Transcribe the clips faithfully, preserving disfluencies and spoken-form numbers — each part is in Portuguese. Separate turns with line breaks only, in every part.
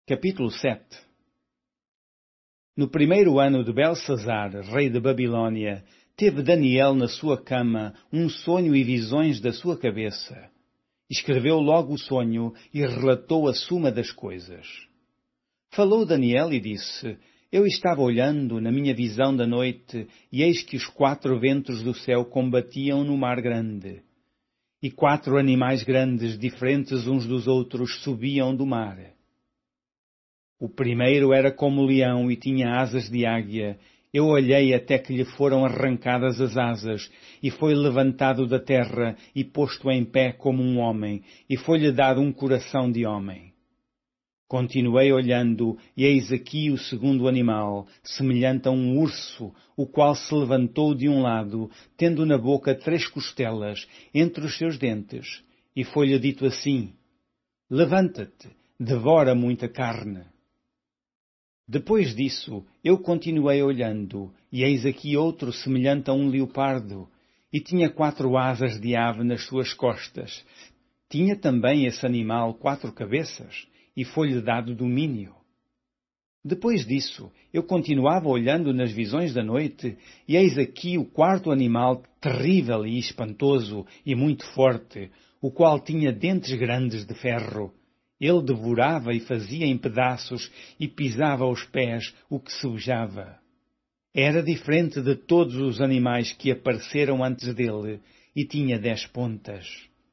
Capítulo sete. No primeiro ano de Belsazar, rei de Babilônia, teve Daniel na sua cama um sonho e visões da sua cabeça. Escreveu logo o sonho e relatou a suma das coisas. Falou Daniel e disse: Eu estava olhando na minha visão da noite, e eis que os quatro ventos do céu combatiam no mar grande. E quatro animais grandes, diferentes uns dos outros, subiam do mar. O primeiro era como leão e tinha asas de águia. Eu olhei até que lhe foram arrancadas as asas, e foi levantado da terra e posto em pé como um homem, e foi-lhe dado um coração de homem. Continuei olhando, e eis aqui o segundo animal, semelhante a um urso, o qual se levantou de um lado, tendo na boca três costelas, entre os seus dentes, e foi-lhe dito assim: Levanta-te, devora muita carne. Depois disso, eu continuei olhando, e eis aqui outro semelhante a um leopardo, e tinha quatro asas de ave nas suas costas. Tinha também esse animal quatro cabeças, e foi-lhe dado domínio. Depois disso, eu continuava olhando nas visões da noite, e eis aqui o quarto animal terrível e espantoso e muito forte, o qual tinha dentes grandes de ferro. Ele devorava e fazia em pedaços e pisava aos pés o que subjava. Era diferente de todos os animais que apareceram antes dele e tinha dez pontas.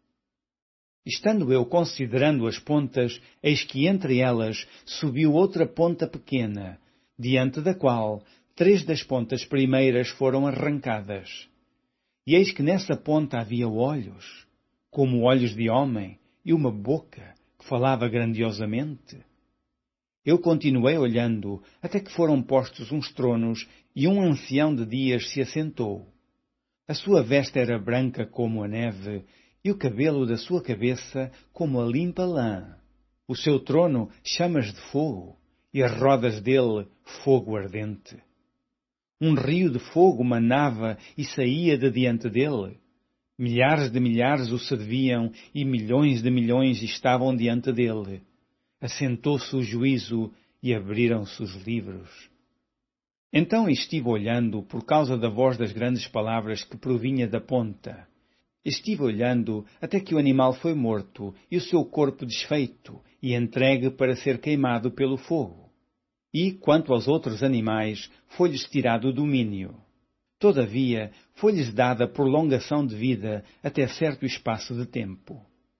Estando eu considerando as pontas, eis que entre elas subiu outra ponta pequena, diante da qual três das pontas primeiras foram arrancadas. E eis que nessa ponta havia olhos, como olhos de homem, e uma boca, falava grandiosamente. Eu continuei olhando, até que foram postos uns tronos, e um ancião de dias se assentou. A sua veste era branca como a neve, e o cabelo da sua cabeça como a limpa lã. O seu trono chamas de fogo, e as rodas dele fogo ardente. Um rio de fogo manava e saía de diante dele. Milhares de milhares o serviam e milhões de milhões estavam diante dele. Assentou-se o juízo e abriram-se os livros. Então estive olhando por causa da voz das grandes palavras que provinha da ponta. Estive olhando até que o animal foi morto e o seu corpo desfeito e entregue para ser queimado pelo fogo. E, quanto aos outros animais, foi-lhes tirado o domínio. Todavia, foi-lhes dada prolongação de vida até certo espaço de tempo.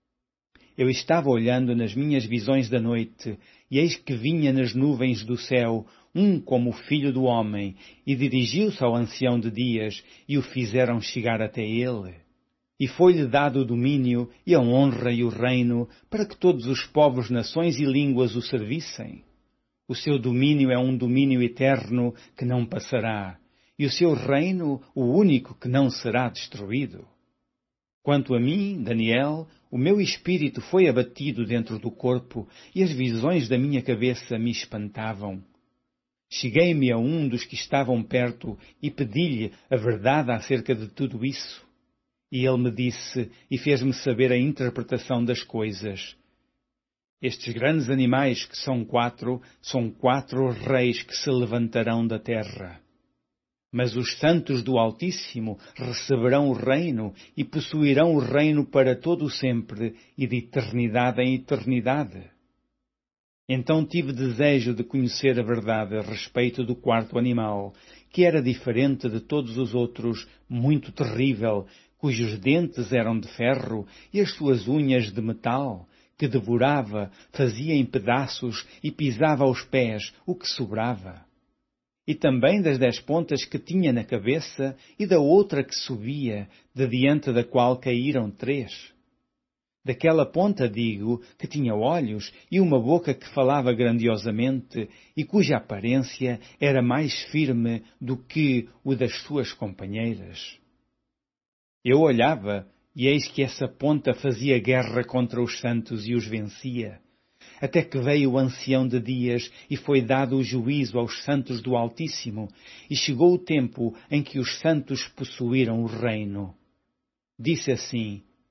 Eu estava olhando nas minhas visões da noite, e eis que vinha nas nuvens do céu um como o filho do homem, e dirigiu-se ao ancião de dias, e o fizeram chegar até ele. E foi-lhe dado o domínio, e a honra e o reino, para que todos os povos, nações e línguas o servissem. O seu domínio é um domínio eterno que não passará, e o seu reino, o único que não será destruído. Quanto a mim, Daniel, o meu espírito foi abatido dentro do corpo, e as visões da minha cabeça me espantavam. Cheguei-me a um dos que estavam perto e pedi-lhe a verdade acerca de tudo isso. E ele me disse e fez-me saber a interpretação das coisas. Estes grandes animais, que são quatro, são quatro reis que se levantarão da terra. Mas os santos do Altíssimo receberão o reino e possuirão o reino para todo o sempre e de eternidade em eternidade. Então tive desejo de conhecer a verdade a respeito do quarto animal, que era diferente de todos os outros, muito terrível, cujos dentes eram de ferro e as suas unhas de metal, que devorava, fazia em pedaços e pisava aos pés o que sobrava. E também das dez pontas que tinha na cabeça, e da outra que subia, de diante da qual caíram três. Daquela ponta, digo, que tinha olhos e uma boca que falava grandiosamente, e cuja aparência era mais firme do que o das suas companheiras. Eu olhava, e eis que essa ponta fazia guerra contra os santos e os vencia. Até que veio o ancião de dias e foi dado o juízo aos santos do Altíssimo, e chegou o tempo em que os santos possuíram o reino. Disse assim: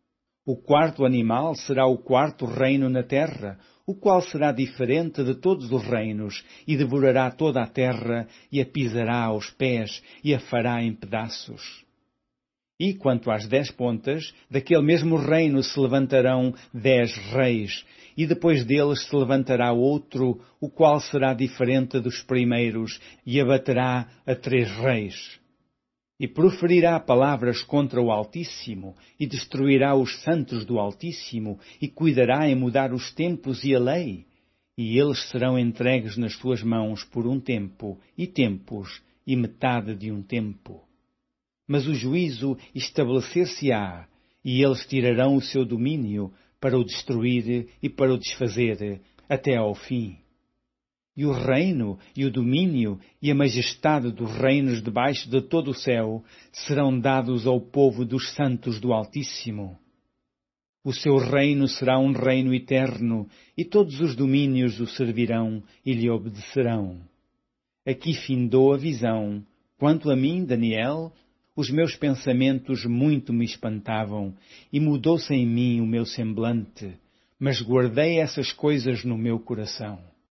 O quarto animal será o quarto reino na terra, o qual será diferente de todos os reinos, e devorará toda a terra, e a pisará aos pés, e a fará em pedaços. E quanto às dez pontas, daquele mesmo reino se levantarão dez reis, e depois deles se levantará outro, o qual será diferente dos primeiros, e abaterá a três reis. E proferirá palavras contra o Altíssimo, e destruirá os santos do Altíssimo, e cuidará em mudar os tempos e a lei. E eles serão entregues nas suas mãos por um tempo, e tempos, e metade de um tempo. Mas o juízo estabelecer-se-á, e eles tirarão o seu domínio para o destruir e para o desfazer, até ao fim. E o reino, e o domínio, e a majestade dos reinos debaixo de todo o céu serão dados ao povo dos santos do Altíssimo. O seu reino será um reino eterno, e todos os domínios o servirão e lhe obedecerão. Aqui findou a visão. Quanto a mim, Daniel, os meus pensamentos muito me espantavam, e mudou-se em mim o meu semblante, mas guardei essas coisas no meu coração.